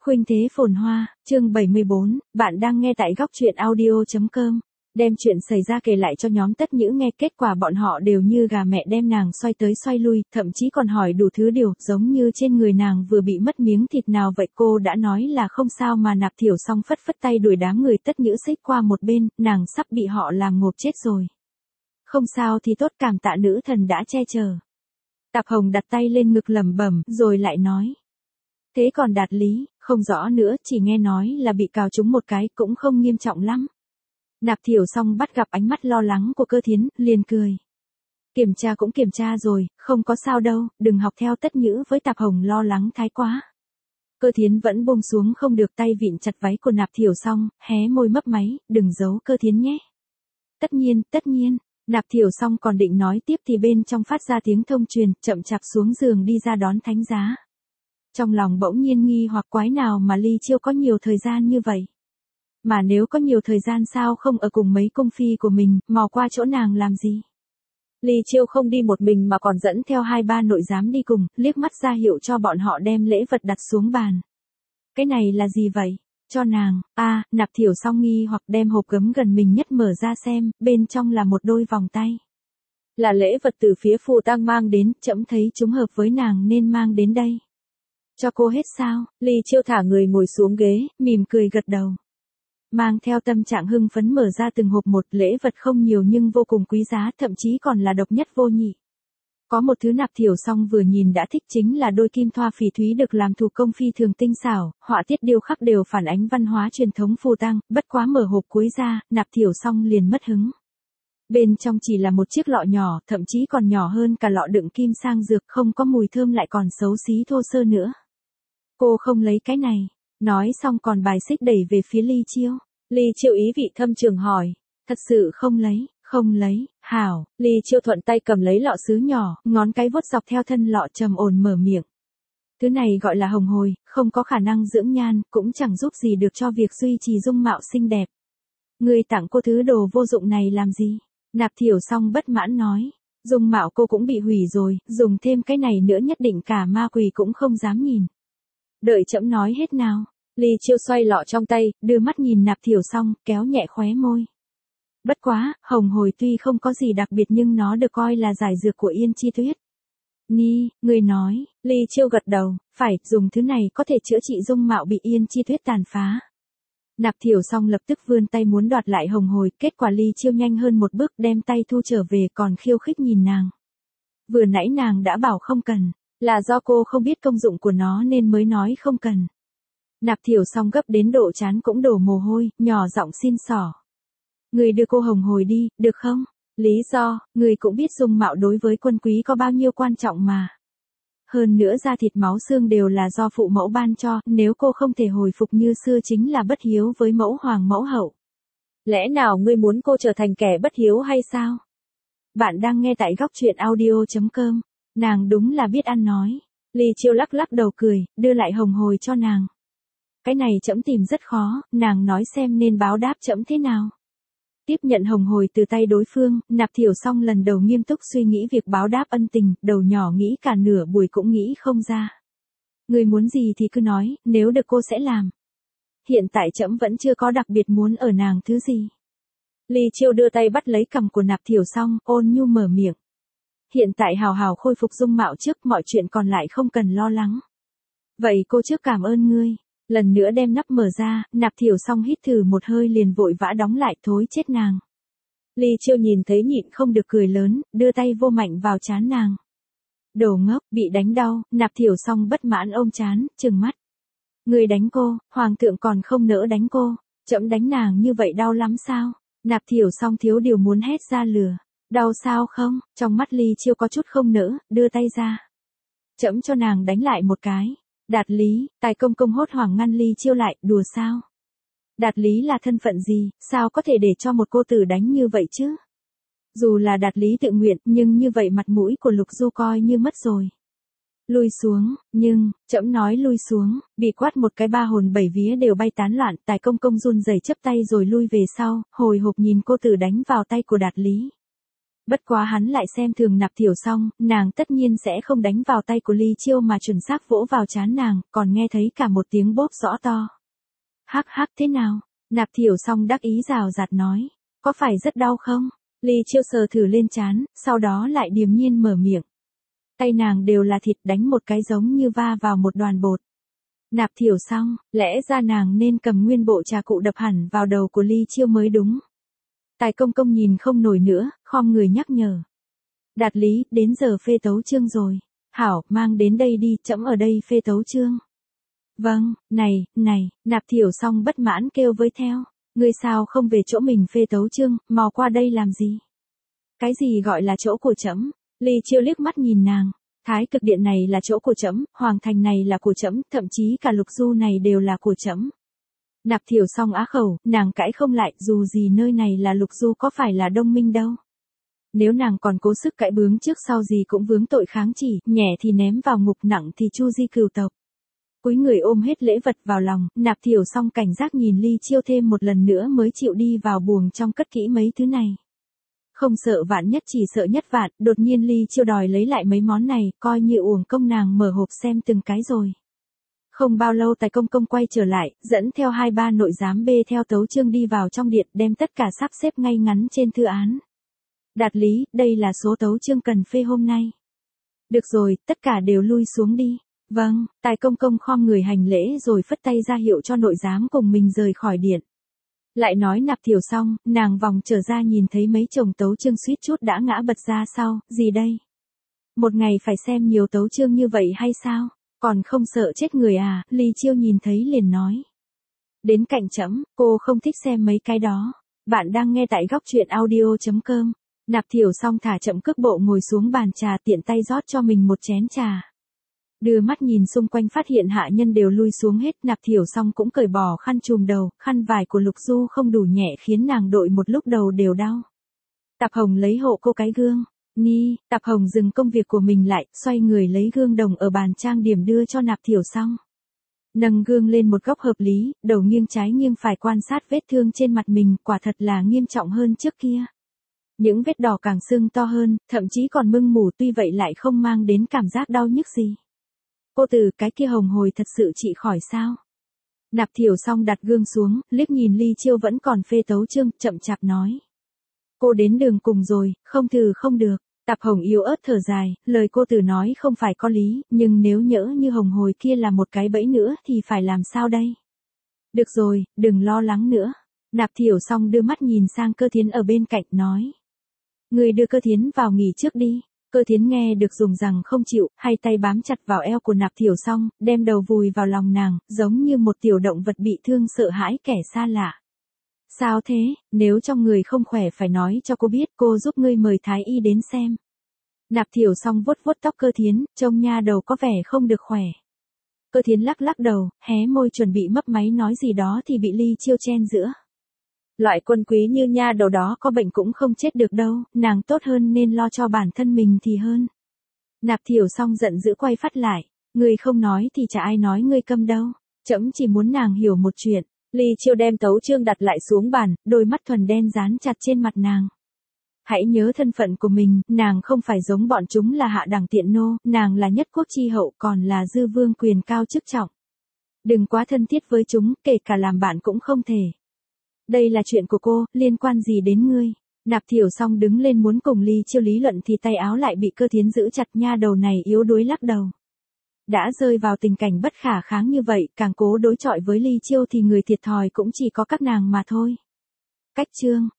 Khuynh thế phồn hoa, chương 74, bạn đang nghe tại góc truyện audio.com. Đem chuyện xảy ra kể lại cho nhóm Tất Nhữ nghe, kết quả bọn họ đều như gà mẹ đem nàng xoay tới xoay lui, thậm chí còn hỏi đủ thứ điều, giống như trên người nàng vừa bị mất miếng thịt nào vậy. Cô đã nói là không sao mà Nạp Thiểu Song phất phất tay đuổi đám người Tất Nhữ xích qua một bên, nàng sắp bị họ làm ngộp chết rồi. Không sao thì tốt, cảm tạ nữ thần đã che chở. Tạp Hồng đặt tay lên ngực lẩm bẩm, rồi lại nói. Thế còn Đạt Lý, không rõ nữa, chỉ nghe nói là bị cào trúng một cái, cũng không nghiêm trọng lắm. Nạp Thiểu Song bắt gặp ánh mắt lo lắng của Cơ Thiến, liền cười. Kiểm tra cũng kiểm tra rồi, không có sao đâu, đừng học theo Tất Nhữ với Tạp Hồng lo lắng thái quá. Cơ Thiến vẫn buông xuống không được, tay vịn chặt váy của Nạp Thiểu Song, hé môi mấp máy, đừng giấu Cơ Thiến nhé. Tất nhiên. Nạp Thiểu Song còn định nói tiếp thì bên trong phát ra tiếng thông truyền, chậm chạp xuống giường đi ra đón thánh giá. Trong lòng bỗng nhiên nghi hoặc quái nào mà Ly Chiêu có nhiều thời gian như vậy. Mà nếu có nhiều thời gian sao không ở cùng mấy cung phi của mình, mò qua chỗ nàng làm gì? Ly Chiêu không đi một mình mà còn dẫn theo 2-3 nội giám đi cùng, liếc mắt ra hiệu cho bọn họ đem lễ vật đặt xuống bàn. Cái này là gì vậy? Cho nàng. Nạp Thiểu Song nghi hoặc đem hộp gấm gần mình nhất mở ra xem, bên trong là một đôi vòng tay. Là lễ vật từ phía Phù Tang mang đến, trẫm thấy chúng hợp với nàng nên mang đến đây. Cho cô hết sao? Ly Chiêu thả người ngồi xuống ghế, mỉm cười gật đầu. Mang theo tâm trạng hưng phấn mở ra từng hộp một, lễ vật không nhiều nhưng vô cùng quý giá, thậm chí còn là độc nhất vô nhị. Có một thứ Nạp Thiểu Song vừa nhìn đã thích, chính là đôi kim thoa phỉ thúy được làm thủ công phi thường tinh xảo, họa tiết điêu khắc đều phản ánh văn hóa truyền thống Phù Tang, bất quá mở hộp cuối ra, Nạp Thiểu Song liền mất hứng. Bên trong chỉ là một chiếc lọ nhỏ, thậm chí còn nhỏ hơn cả lọ đựng kim sang dược, không có mùi thơm lại còn xấu xí thô sơ nữa. Cô không lấy cái này. Nói xong còn bài xích đẩy về phía Ly Chiêu. Ly Chiêu ý vị thâm trường hỏi. Thật sự không lấy, hảo. Ly Chiêu thuận tay cầm lấy lọ sứ nhỏ, ngón cái vuốt dọc theo thân lọ trầm ổn mở miệng. Thứ này gọi là hồng hồi, không có khả năng dưỡng nhan, cũng chẳng giúp gì được cho việc duy trì dung mạo xinh đẹp. Người tặng cô thứ đồ vô dụng này làm gì? Nạp Thiểu Song bất mãn nói. Dung mạo cô cũng bị hủy rồi, dùng thêm cái này nữa nhất định cả ma quỷ cũng không dám nhìn. Đợi trẫm nói hết nào. Ly Chiêu xoay lọ trong tay, đưa mắt nhìn Nạp Thiểu Song, kéo nhẹ khóe môi. Bất quá, hồng hồi tuy không có gì đặc biệt nhưng nó được coi là giải dược của Yên Chi Tuyết. Người nói. Ly Chiêu gật đầu, phải, dùng thứ này có thể chữa trị dung mạo bị Yên Chi Tuyết tàn phá. Nạp Thiểu Song lập tức vươn tay muốn đoạt lại hồng hồi, kết quả Ly Chiêu nhanh hơn một bước đem tay thu trở về, còn khiêu khích nhìn nàng. Vừa nãy nàng đã bảo không cần. Là do cô không biết công dụng của nó nên mới nói không cần. Nạp Thiểu Song gấp đến độ trán cũng đổ mồ hôi, nhỏ giọng xin xỏ. Người đưa cô hồng hồi đi, được không? Lý do, người cũng biết dung mạo đối với quân quý có bao nhiêu quan trọng mà. Hơn nữa da thịt máu xương đều là do phụ mẫu ban cho, nếu cô không thể hồi phục như xưa chính là bất hiếu với mẫu hoàng mẫu hậu. Lẽ nào ngươi muốn cô trở thành kẻ bất hiếu hay sao? Bạn đang nghe tại góc truyện audio.com. Nàng đúng là biết ăn nói. Ly Chiêu lắc lắc đầu cười, đưa lại hồng hồi cho nàng. Cái này trẫm tìm rất khó, nàng nói xem nên báo đáp trẫm thế nào. Tiếp nhận hồng hồi từ tay đối phương, Nạp Thiểu Song lần đầu nghiêm túc suy nghĩ việc báo đáp ân tình, đầu nhỏ nghĩ cả nửa buổi cũng nghĩ không ra. Người muốn gì thì cứ nói, nếu được cô sẽ làm. Hiện tại trẫm vẫn chưa có đặc biệt muốn ở nàng thứ gì. Ly Chiêu đưa tay bắt lấy cằm của Nạp Thiểu Song, ôn nhu mở miệng. Hiện tại hào hào khôi phục dung mạo trước, mọi chuyện còn lại không cần lo lắng. Vậy cô trước cảm ơn ngươi. Lần nữa đem nắp mở ra, Nạp Thiểu Song hít thử một hơi liền vội vã đóng lại, thối chết nàng. Ly Chiêu nhìn thấy nhịn không được cười lớn, đưa tay vô mạnh vào trán nàng. Đồ ngốc, bị đánh đau, Nạp Thiểu Song bất mãn ôm trán, trừng mắt. Người đánh cô, hoàng thượng còn không nỡ đánh cô, trẫm đánh nàng như vậy đau lắm sao? Nạp Thiểu Song thiếu điều muốn hét ra lửa. Đau sao không? Trong mắt Ly Chiêu có chút không nỡ, đưa tay ra. Trẫm cho nàng đánh lại một cái. Đạt Lý, Tài công công hốt hoảng ngăn Ly Chiêu lại, đùa sao? Đạt Lý là thân phận gì, sao có thể để cho một cô tử đánh như vậy chứ? Dù là Đạt Lý tự nguyện, nhưng như vậy mặt mũi của Lục Du coi như mất rồi. Lui xuống, nhưng, trẫm nói lui xuống, bị quát một cái ba hồn bảy vía đều bay tán loạn, Tài công công run rẩy chấp tay rồi lui về sau, hồi hộp nhìn cô tử đánh vào tay của Đạt Lý. Bất quá hắn lại xem thường Nạp Thiểu Song, nàng tất nhiên sẽ không đánh vào tay của Ly Chiêu mà chuẩn xác vỗ vào trán nàng, còn nghe thấy cả một tiếng bốp rõ to. Hắc hắc thế nào? Nạp Thiểu Song đắc ý rào rạt nói. Có phải rất đau không? Ly Chiêu sờ thử lên trán, sau đó lại điềm nhiên mở miệng. Tay nàng đều là thịt, đánh một cái giống như va vào một đoàn bột. Nạp Thiểu Song, lẽ ra nàng nên cầm nguyên bộ trà cụ đập hẳn vào đầu của Ly Chiêu mới đúng. Tài công công nhìn không nổi nữa, khom người nhắc nhở. Đạt lý, đến giờ phê tấu chương rồi. Hảo, mang đến đây đi, trẫm ở đây phê tấu chương. Vâng, này, Nạp Thiểu Song bất mãn kêu với theo. Ngươi sao không về chỗ mình phê tấu chương, mò qua đây làm gì? Cái gì gọi là chỗ của trẫm? Ly Chiêu liếc mắt nhìn nàng. Thái Cực Điện này là chỗ của trẫm, Hoàng Thành này là của trẫm, thậm chí cả Lục Du này đều là của trẫm. Nạp Thiểu Song á khẩu, nàng cãi không lại, dù gì nơi này là Lục Du có phải là Đông Minh đâu. Nếu nàng còn cố sức cãi bướng trước sau gì cũng vướng tội kháng chỉ, nhẹ thì ném vào ngục, nặng thì chu di cừu tộc. Cúi người ôm hết lễ vật vào lòng, Nạp Thiểu Song cảnh giác nhìn Ly Chiêu thêm một lần nữa mới chịu đi vào buồng trong cất kỹ mấy thứ này. Không sợ vạn nhất chỉ sợ nhất vạn, đột nhiên Ly Chiêu đòi lấy lại mấy món này, coi như uổng công nàng mở hộp xem từng cái rồi. Không bao lâu Tài công công quay trở lại, dẫn theo 2-3 nội giám bê theo tấu chương đi vào trong điện, đem tất cả sắp xếp ngay ngắn trên thư án. Đạt lý, đây là số tấu chương cần phê hôm nay. Được rồi, tất cả đều lui xuống đi. Vâng, Tài công công khom người hành lễ rồi phất tay ra hiệu cho nội giám cùng mình rời khỏi điện. Lại nói Nạp Thiểu Song, nàng vòng trở ra nhìn thấy mấy chồng tấu chương suýt chút đã ngã bật ra sau, gì đây? Một ngày phải xem nhiều tấu chương như vậy hay sao? Còn không sợ chết người à? Ly Chiêu nhìn thấy liền nói. Đến cạnh trẫm, cô không thích xem mấy cái đó. Bạn đang nghe tại góc truyện audio.com. Nạp Thiểu Song thả chậm cước bộ ngồi xuống bàn trà, tiện tay rót cho mình một chén trà. Đưa mắt nhìn xung quanh phát hiện hạ nhân đều lui xuống hết, Nạp Thiểu Song cũng cởi bỏ khăn trùm đầu, khăn vải của Lục Du không đủ nhẹ khiến nàng đội một lúc đầu đều đau. Tạp Hồng lấy hộ cô cái gương. Ni, Tạp Hồng dừng công việc của mình lại, xoay người lấy gương đồng ở bàn trang điểm đưa cho Nạp Thiểu Song. Nâng gương lên một góc hợp lý, đầu nghiêng trái nghiêng phải quan sát vết thương trên mặt mình, quả thật là nghiêm trọng hơn trước kia. Những vết đỏ càng sưng to hơn, thậm chí còn mưng mủ, tuy vậy lại không mang đến cảm giác đau nhức gì. Cô từ cái kia hồng hồi thật sự trị khỏi sao? Nạp Thiểu Song đặt gương xuống, liếc nhìn Ly Chiêu vẫn còn phê tấu chương, chậm chạp nói. Cô đến đường cùng rồi, không thử không được. Tạp Hồng yếu ớt thở dài, lời cô từ nói không phải có lý, nhưng nếu nhỡ như hồng hồi kia là một cái bẫy nữa thì phải làm sao đây? Được rồi, đừng lo lắng nữa. Nạp Thiểu Song đưa mắt nhìn sang Cơ Thiến ở bên cạnh nói. Người đưa Cơ Thiến vào nghỉ trước đi. Cơ Thiến nghe được dùng rằng không chịu, hai tay bám chặt vào eo của Nạp Thiểu Song, đem đầu vùi vào lòng nàng, giống như một tiểu động vật bị thương sợ hãi kẻ xa lạ. Sao thế, nếu trong người không khỏe phải nói cho cô biết, cô giúp ngươi mời thái y đến xem. Nạp Thiểu Song vuốt vuốt tóc Cơ Thiến, trông nha đầu có vẻ không được khỏe. Cơ Thiến lắc lắc đầu, hé môi chuẩn bị mấp máy nói gì đó thì bị Ly Chiêu chen giữa. Loại quân quý như nha đầu đó có bệnh cũng không chết được đâu, nàng tốt hơn nên lo cho bản thân mình thì hơn. Nạp Thiểu Song giận dữ quay phát lại, ngươi không nói thì chả ai nói ngươi câm đâu, trẫm chỉ muốn nàng hiểu một chuyện. Ly Chiêu đem tấu chương đặt lại xuống bàn, đôi mắt thuần đen dán chặt trên mặt nàng. Hãy nhớ thân phận của mình, nàng không phải giống bọn chúng là hạ đẳng tiện nô, nàng là nhất quốc chi hậu còn là dư vương quyền cao chức trọng. Đừng quá thân thiết với chúng, kể cả làm bạn cũng không thể. Đây là chuyện của cô, liên quan gì đến ngươi? Nạp Thiểu Song đứng lên muốn cùng Ly Chiêu lý luận thì tay áo lại bị Cơ Thiến giữ chặt, nha đầu này yếu đuối lắc đầu. Đã rơi vào tình cảnh bất khả kháng như vậy, càng cố đối chọi với Ly Chiêu thì người thiệt thòi cũng chỉ có các nàng mà thôi. Cách chương.